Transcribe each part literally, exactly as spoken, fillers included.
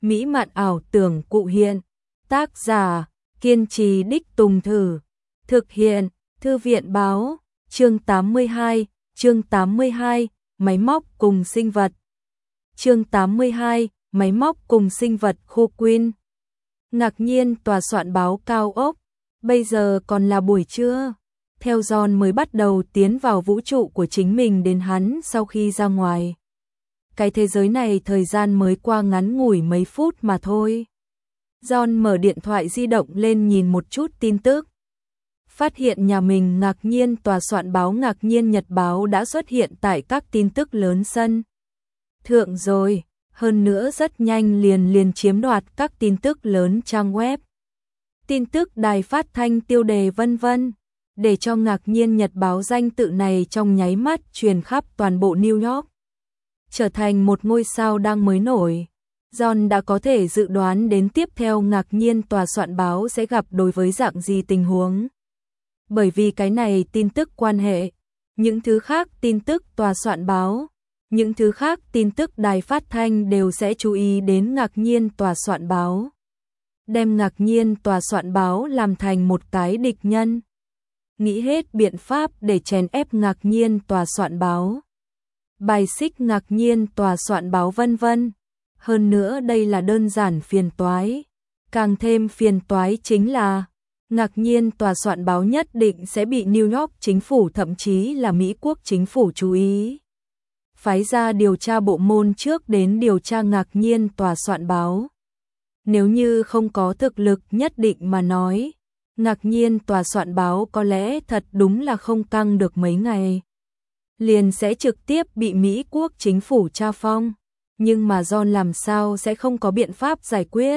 mỹ mạn ảo tưởng cụ hiện. Tác giả, kiên trì đích tùng thử. Thực hiện, Thư viện báo, chương tám mươi hai, chương tám mươi hai, máy móc cùng sinh vật. Chương tám mươi hai, máy móc cùng sinh vật khu Queen. Ngạc nhiên tòa soạn báo cao ốc, bây giờ còn là buổi trưa. Theo John mới bắt đầu tiến vào vũ trụ của chính mình đến hắn sau khi ra ngoài. Cái thế giới này thời gian mới qua ngắn ngủi mấy phút mà thôi. John mở điện thoại di động lên nhìn một chút tin tức. Phát hiện nhà mình ngạc nhiên tòa soạn báo Ngạc nhiên Nhật báo đã xuất hiện tại các tin tức lớn sân thượng rồi, hơn nữa rất nhanh liền liền chiếm đoạt các tin tức lớn trang web, tin tức đài phát thanh tiêu đề vân vân, để cho Ngạc nhiên Nhật báo danh tự này trong nháy mắt truyền khắp toàn bộ New York, trở thành một ngôi sao đang mới nổi. John đã có thể dự đoán đến tiếp theo Ngạc nhiên tòa soạn báo sẽ gặp đối với dạng gì tình huống. Bởi vì cái này tin tức quan hệ, những thứ khác tin tức tòa soạn báo, những thứ khác tin tức đài phát thanh đều sẽ chú ý đến Ngạc nhiên tòa soạn báo. Đem Ngạc nhiên tòa soạn báo làm thành một cái địch nhân. Nghĩ hết biện pháp để chèn ép Ngạc nhiên tòa soạn báo. Bài xích Ngạc nhiên tòa soạn báo vân vân. Hơn nữa đây là đơn giản phiền toái. Càng thêm phiền toái chính là Ngạc nhiên tòa soạn báo nhất định sẽ bị New York chính phủ thậm chí là Mỹ quốc chính phủ chú ý. Phái ra điều tra bộ môn trước đến điều tra Ngạc nhiên tòa soạn báo. Nếu như không có thực lực nhất định mà nói, Ngạc nhiên tòa soạn báo có lẽ thật đúng là không căng được mấy ngày. Liền sẽ trực tiếp bị Mỹ quốc chính phủ tra phong. Nhưng mà John làm sao sẽ không có biện pháp giải quyết.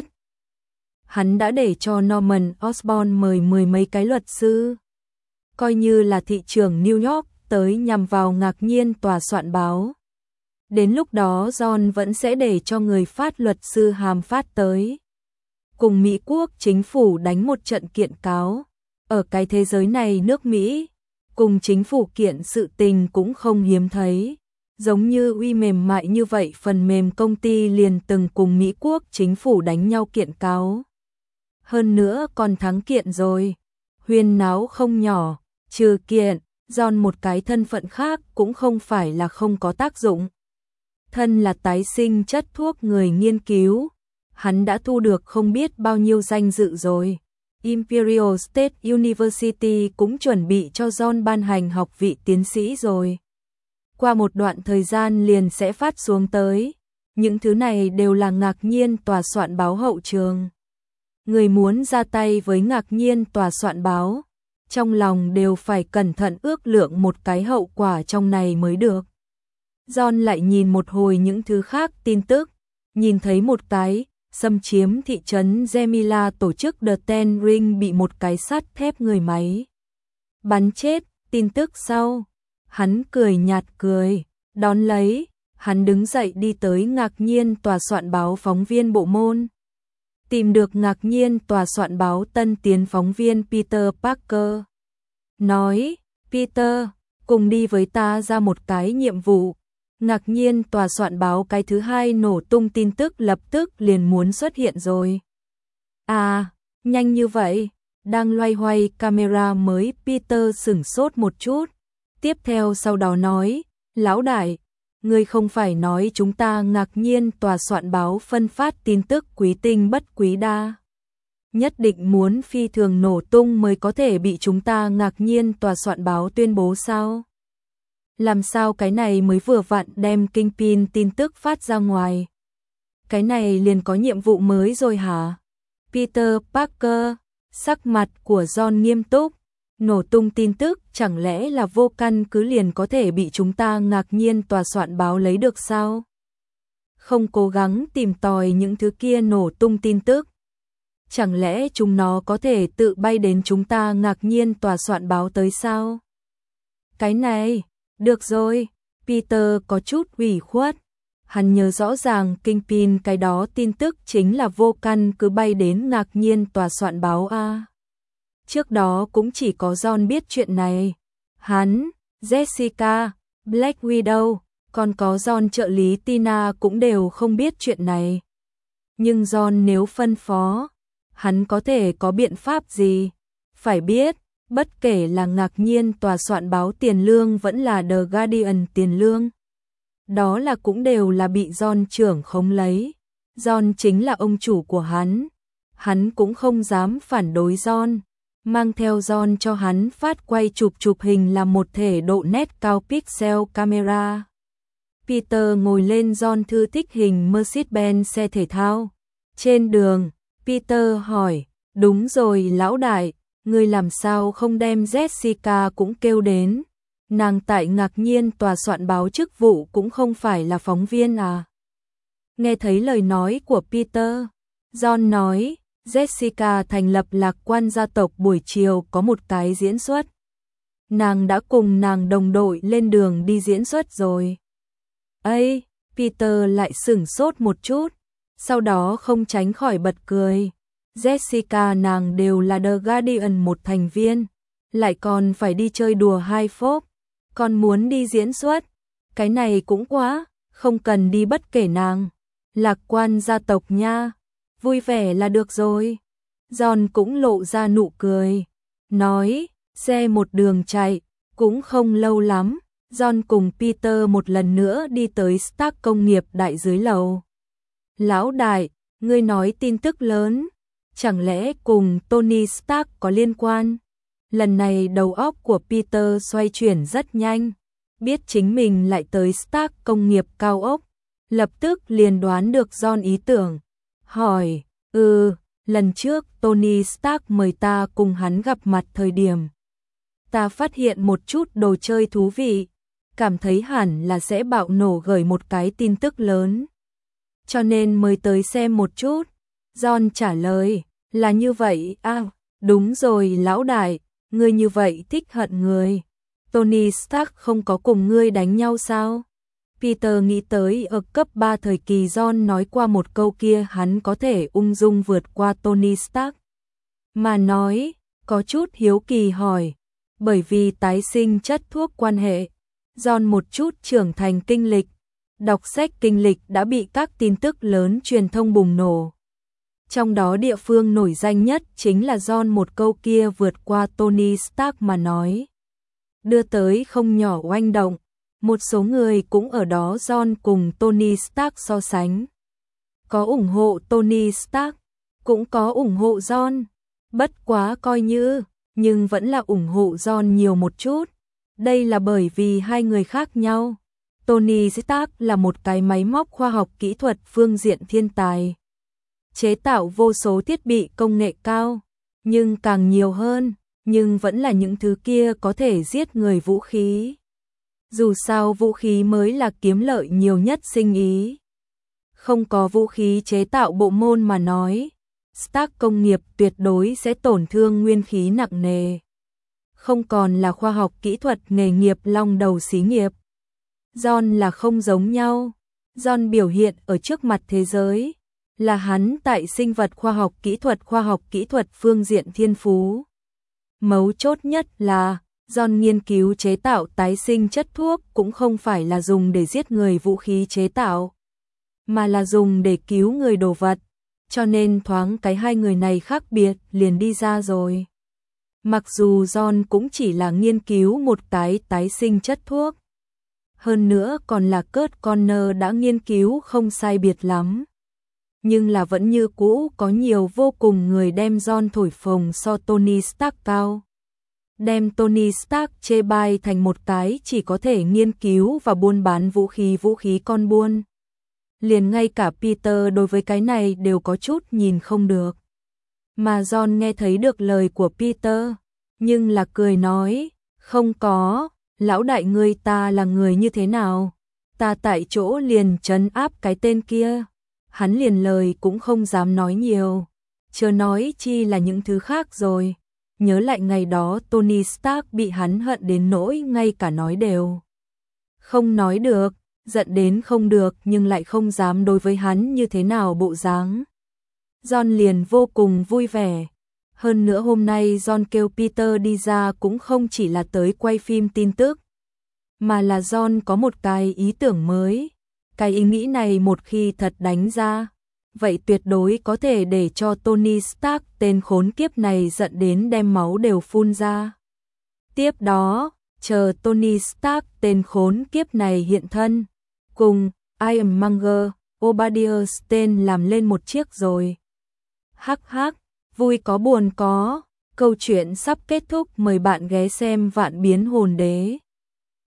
Hắn đã để cho Norman Osborn mời mười mấy cái luật sư. Coi như là thị trưởng New York tới nhằm vào Ngạc nhiên tòa soạn báo. Đến lúc đó John vẫn sẽ để cho người phát luật sư hàm phát tới. Cùng Mỹ quốc chính phủ đánh một trận kiện cáo. Ở cái thế giới này nước Mỹ, cùng chính phủ kiện sự tình cũng không hiếm thấy. Giống như uy mềm mại như vậy phần mềm công ty liền từng cùng Mỹ quốc chính phủ đánh nhau kiện cáo. Hơn nữa còn thắng kiện rồi. Huyên náo không nhỏ, trừ kiện, John một cái thân phận khác cũng không phải là không có tác dụng. Thân là tái sinh chất thuốc người nghiên cứu, hắn đã thu được không biết bao nhiêu danh dự rồi. Imperial State University cũng chuẩn bị cho John ban hành học vị tiến sĩ rồi. Qua một đoạn thời gian liền sẽ phát xuống tới. Những thứ này đều là Ngạc nhiên tòa soạn báo hậu trường. Người muốn ra tay với Ngạc nhiên tòa soạn báo, trong lòng đều phải cẩn thận ước lượng một cái hậu quả trong này mới được. John lại nhìn một hồi những thứ khác tin tức, nhìn thấy một cái, xâm chiếm thị trấn Gemila tổ chức The Ten Ring bị một cái sắt thép người máy bắn chết, tin tức sau. Hắn cười nhạt cười, đón lấy, hắn đứng dậy đi tới Ngạc nhiên tòa soạn báo phóng viên bộ môn. Tìm được Ngạc nhiên tòa soạn báo tân tiến phóng viên Peter Parker. Nói, Peter, cùng đi với ta ra một cái nhiệm vụ. Ngạc nhiên tòa soạn báo cái thứ hai nổ tung tin tức lập tức liền muốn xuất hiện rồi. À, nhanh như vậy, đang loay hoay camera mới Peter sửng sốt một chút. Tiếp theo sau đó nói, lão đại, ngươi không phải nói chúng ta Ngạc nhiên tòa soạn báo phân phát tin tức quý tinh bất quý đa. Nhất định muốn phi thường nổ tung mới có thể bị chúng ta Ngạc nhiên tòa soạn báo tuyên bố sao? Làm sao cái này mới vừa vặn đem Kingpin tin tức phát ra ngoài? Cái này liền có nhiệm vụ mới rồi hả? Peter Parker, sắc mặt của John nghiêm túc. Nổ tung tin tức chẳng lẽ là vô căn cứ liền có thể bị chúng ta Ngạc nhiên tòa soạn báo lấy được sao? Không cố gắng tìm tòi những thứ kia nổ tung tin tức. Chẳng lẽ chúng nó có thể tự bay đến chúng ta Ngạc nhiên tòa soạn báo tới sao? Cái này, được rồi, Peter có chút ủy khuất. Hắn nhớ rõ ràng Kingpin cái đó tin tức chính là vô căn cứ bay đến Ngạc nhiên tòa soạn báo A. Trước đó cũng chỉ có John biết chuyện này. Hắn, Jessica, Black Widow, còn có John trợ lý Tina cũng đều không biết chuyện này. Nhưng John nếu phân phó, hắn có thể có biện pháp gì? Phải biết, bất kể là ngạc nhiên tòa soạn báo tiền lương vẫn là The Guardian tiền lương, đó là cũng đều là bị John trưởng khống lấy. John chính là ông chủ của hắn. Hắn cũng không dám phản đối John. Mang theo John cho hắn phát quay chụp chụp hình là một thể độ nét cao pixel camera. Peter ngồi lên John thư thích hình Mercedes-Benz xe thể thao. Trên đường, Peter hỏi, đúng rồi lão đại, ngươi làm sao không đem Jessica cũng kêu đến? Nàng tại ngạc nhiên tòa soạn báo chức vụ cũng không phải là phóng viên à? Nghe thấy lời nói của Peter, John nói, Jessica thành lập Lạc Quan gia tộc buổi chiều có một cái diễn xuất. Nàng đã cùng nàng đồng đội lên đường đi diễn xuất rồi. Ây, Peter lại sửng sốt một chút, sau đó không tránh khỏi bật cười. Jessica nàng đều là The Guardian một thành viên, lại còn phải đi chơi đùa hai phốp, còn muốn đi diễn xuất. Cái này cũng quá, không cần đi bất kể nàng. Lạc Quan gia tộc nha, vui vẻ là được rồi. John cũng lộ ra nụ cười, nói, xe một đường chạy, cũng không lâu lắm. John cùng Peter một lần nữa đi tới Stark công nghiệp đại dưới lầu. Lão đại, ngươi nói tin tức lớn, chẳng lẽ cùng Tony Stark có liên quan? Lần này đầu óc của Peter xoay chuyển rất nhanh, biết chính mình lại tới Stark công nghiệp cao ốc, lập tức liền đoán được John ý tưởng, hỏi, ừ, lần trước Tony Stark mời ta cùng hắn gặp mặt thời điểm, ta phát hiện một chút đồ chơi thú vị, cảm thấy hẳn là sẽ bạo nổ gửi một cái tin tức lớn. Cho nên mới tới xem một chút. John trả lời, là như vậy, à, đúng rồi lão đại, ngươi như vậy thích hận người. Tony Stark không có cùng ngươi đánh nhau sao? Peter nghĩ tới ở cấp ba thời kỳ John nói qua một câu kia hắn có thể ung dung vượt qua Tony Stark. Mà nói, có chút hiếu kỳ hỏi, bởi vì tái sinh chất thuốc quan hệ. John một chút trưởng thành kinh lịch, đọc sách kinh lịch đã bị các tin tức lớn truyền thông bùng nổ. Trong đó địa phương nổi danh nhất chính là John một câu kia vượt qua Tony Stark mà nói. Đưa tới không nhỏ oanh động, một số người cũng ở đó John cùng Tony Stark so sánh. Có ủng hộ Tony Stark, cũng có ủng hộ John, bất quá coi như, nhưng vẫn là ủng hộ John nhiều một chút. Đây là bởi vì hai người khác nhau. Tony Stark là một cái máy móc khoa học kỹ thuật phương diện thiên tài, chế tạo vô số thiết bị công nghệ cao, nhưng càng nhiều hơn, nhưng vẫn là những thứ kia có thể giết người vũ khí. Dù sao vũ khí mới là kiếm lợi nhiều nhất sinh ý. Không có vũ khí chế tạo bộ môn mà nói, Stark công nghiệp tuyệt đối sẽ tổn thương nguyên khí nặng nề. Không còn là khoa học kỹ thuật nghề nghiệp long đầu xí nghiệp. John là không giống nhau. John biểu hiện ở trước mặt thế giới, là hắn tại sinh vật khoa học kỹ thuật khoa học kỹ thuật phương diện thiên phú. Mấu chốt nhất là, John nghiên cứu chế tạo tái sinh chất thuốc cũng không phải là dùng để giết người vũ khí chế tạo, mà là dùng để cứu người đồ vật, cho nên thoáng cái hai người này khác biệt liền đi ra rồi. Mặc dù John cũng chỉ là nghiên cứu một cái tái sinh chất thuốc, hơn nữa còn là Kurt Connor đã nghiên cứu không sai biệt lắm. Nhưng là vẫn như cũ có nhiều vô cùng người đem John thổi phồng so Tony Stark cao. Đem Tony Stark chê bai thành một cái chỉ có thể nghiên cứu và buôn bán vũ khí vũ khí con buôn. Liền ngay cả Peter đối với cái này đều có chút nhìn không được. Mà John nghe thấy được lời của Peter, nhưng là cười nói, không có, lão đại ngươi ta là người như thế nào? Ta tại chỗ liền trấn áp cái tên kia. Hắn liền lời cũng không dám nói nhiều, chớ nói chi là những thứ khác rồi. Nhớ lại ngày đó Tony Stark bị hắn hận đến nỗi ngay cả nói đều không nói được, giận đến không được nhưng lại không dám đối với hắn như thế nào bộ dáng. John liền vô cùng vui vẻ. Hơn nữa hôm nay John kêu Peter đi ra cũng không chỉ là tới quay phim tin tức, mà là John có một cái ý tưởng mới. Cái ý nghĩ này một khi thật đánh ra, vậy tuyệt đối có thể để cho Tony Stark tên khốn kiếp này giận đến đem máu đều phun ra. Tiếp đó, chờ Tony Stark tên khốn kiếp này hiện thân, cùng Ironmonger, Obadiah Stane làm lên một chiếc rồi. Hắc hắc, vui có buồn có, câu chuyện sắp kết thúc, mời bạn ghé xem Vạn Biến Hồn Đế.